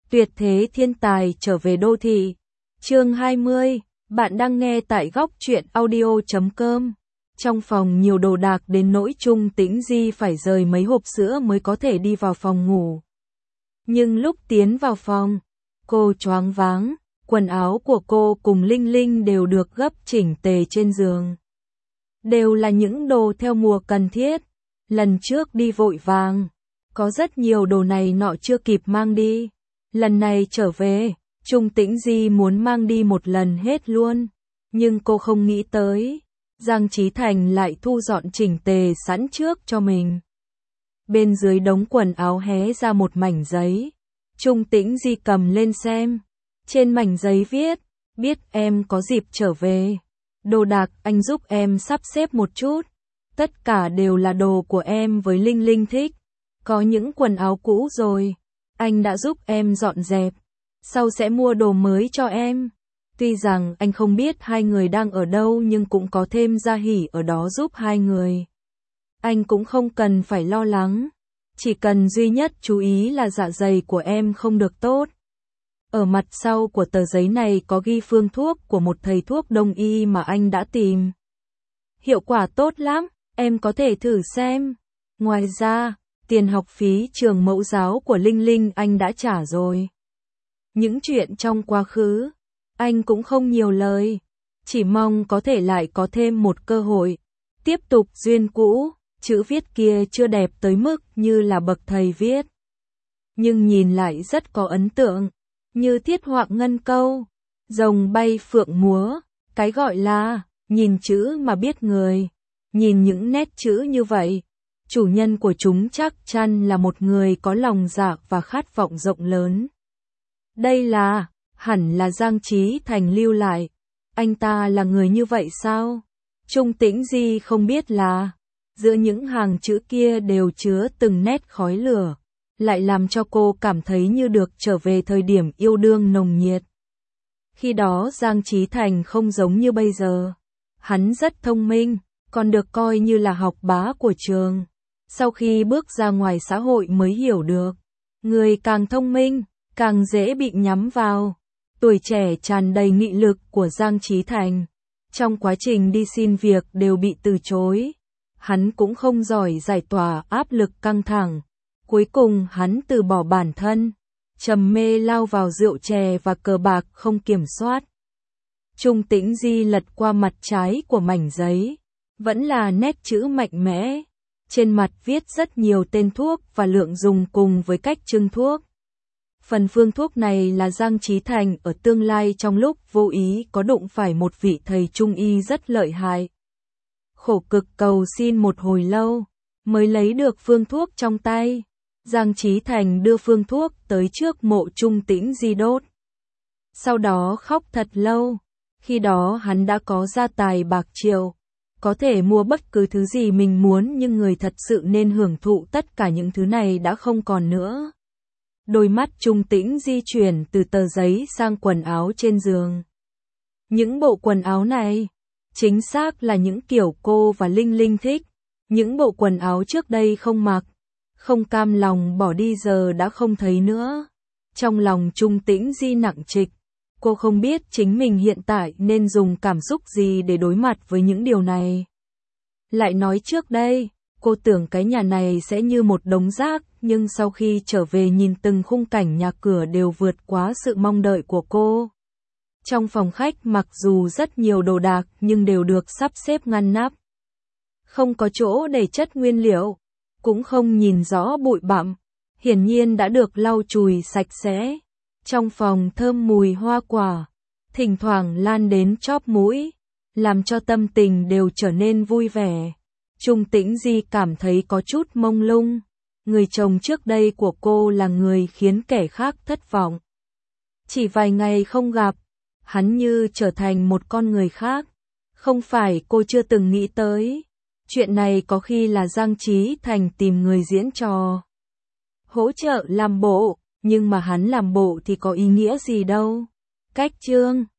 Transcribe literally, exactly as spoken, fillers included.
Tuyệt thế thiên tài trở về đô thị. Chương hai mươi, bạn đang nghe tại góc truyện audio chấm com. Trong phòng nhiều đồ đạc đến nỗi Trung Tĩnh Di phải rời mấy hộp sữa mới có thể đi vào phòng ngủ. Nhưng lúc tiến vào phòng, cô choáng váng, quần áo của cô cùng Linh Linh đều được gấp chỉnh tề trên giường. Đều là những đồ theo mùa cần thiết, lần trước đi vội vàng, có rất nhiều đồ này nọ chưa kịp mang đi. Lần này trở về, Trung Tĩnh Di muốn mang đi một lần hết luôn, nhưng cô không nghĩ tới, Giang Chí Thành lại thu dọn chỉnh tề sẵn trước cho mình. Bên dưới đống quần áo hé ra một mảnh giấy, Trung Tĩnh Di cầm lên xem, trên mảnh giấy viết, biết em có dịp trở về, đồ đạc anh giúp em sắp xếp một chút, tất cả đều là đồ của em với Linh Linh thích, có những quần áo cũ rồi. Anh đã giúp em dọn dẹp, sau sẽ mua đồ mới cho em. Tuy rằng anh không biết hai người đang ở đâu nhưng cũng có thêm Gia Hỷ ở đó giúp hai người. Anh cũng không cần phải lo lắng, chỉ cần duy nhất chú ý là dạ dày của em không được tốt. Ở mặt sau của tờ giấy này có ghi phương thuốc của một thầy thuốc đông y mà anh đã tìm. Hiệu quả tốt lắm, em có thể thử xem. Ngoài ra, tiền học phí trường mẫu giáo của Linh Linh anh đã trả rồi. Những chuyện trong quá khứ, anh cũng không nhiều lời, chỉ mong có thể lại có thêm một cơ hội. Tiếp tục duyên cũ, chữ viết kia chưa đẹp tới mức như là bậc thầy viết. Nhưng nhìn lại rất có ấn tượng, như thiết họa ngân câu, rồng bay phượng múa, cái gọi là, nhìn chữ mà biết người, nhìn những nét chữ như vậy. Chủ nhân của chúng chắc chắn là một người có lòng dạ và khát vọng rộng lớn. Đây là, hẳn là Giang Chí Thành lưu lại. Anh ta là người như vậy sao? Trung Tĩnh Di không biết là, giữa những hàng chữ kia đều chứa từng nét khói lửa, lại làm cho cô cảm thấy như được trở về thời điểm yêu đương nồng nhiệt. Khi đó Giang Chí Thành không giống như bây giờ. Hắn rất thông minh, còn được coi như là học bá của trường. Sau khi bước ra ngoài xã hội mới hiểu được, người càng thông minh, càng dễ bị nhắm vào. Tuổi trẻ tràn đầy nghị lực của Giang Chí Thành, trong quá trình đi xin việc đều bị từ chối. Hắn cũng không giỏi giải tỏa áp lực căng thẳng. Cuối cùng hắn từ bỏ bản thân, trầm mê lao vào rượu chè và cờ bạc không kiểm soát. Trung Tĩnh Di lật qua mặt trái của mảnh giấy, vẫn là nét chữ mạnh mẽ. Trên mặt viết rất nhiều tên thuốc và lượng dùng cùng với cách trưng thuốc. Phần phương thuốc này là Giang Chí Thành ở tương lai trong lúc vô ý có đụng phải một vị thầy trung y rất lợi hại. Khổ cực cầu xin một hồi lâu, mới lấy được phương thuốc trong tay. Giang Chí Thành đưa phương thuốc tới trước mộ Trung Tĩnh Di đốt. Sau đó khóc thật lâu, khi đó hắn đã có gia tài bạc triệu. Có thể mua bất cứ thứ gì mình muốn nhưng người thật sự nên hưởng thụ tất cả những thứ này đã không còn nữa. Đôi mắt Trung Tĩnh di chuyển từ tờ giấy sang quần áo trên giường. Những bộ quần áo này, chính xác là những kiểu cô và Linh Linh thích. Những bộ quần áo trước đây không mặc, không cam lòng bỏ đi giờ đã không thấy nữa. Trong lòng Trung Tĩnh di nặng trịch. Cô không biết chính mình hiện tại nên dùng cảm xúc gì để đối mặt với những điều này. Lại nói trước đây, cô tưởng cái nhà này sẽ như một đống rác, nhưng sau khi trở về nhìn từng khung cảnh nhà cửa đều vượt quá sự mong đợi của cô. Trong phòng khách mặc dù rất nhiều đồ đạc nhưng đều được sắp xếp ngăn nắp. Không có chỗ để chất nguyên liệu, cũng không nhìn rõ bụi bặm, hiển nhiên đã được lau chùi sạch sẽ. Trong phòng thơm mùi hoa quả, thỉnh thoảng lan đến chóp mũi, làm cho tâm tình đều trở nên vui vẻ. Trung Tĩnh Di cảm thấy có chút mông lung, người chồng trước đây của cô là người khiến kẻ khác thất vọng. Chỉ vài ngày không gặp, hắn như trở thành một con người khác, không phải cô chưa từng nghĩ tới. Chuyện này có khi là Giang Chí Thành tìm người diễn trò, hỗ trợ làm bộ. Nhưng mà hắn làm bộ thì có ý nghĩa gì đâu. Cách chương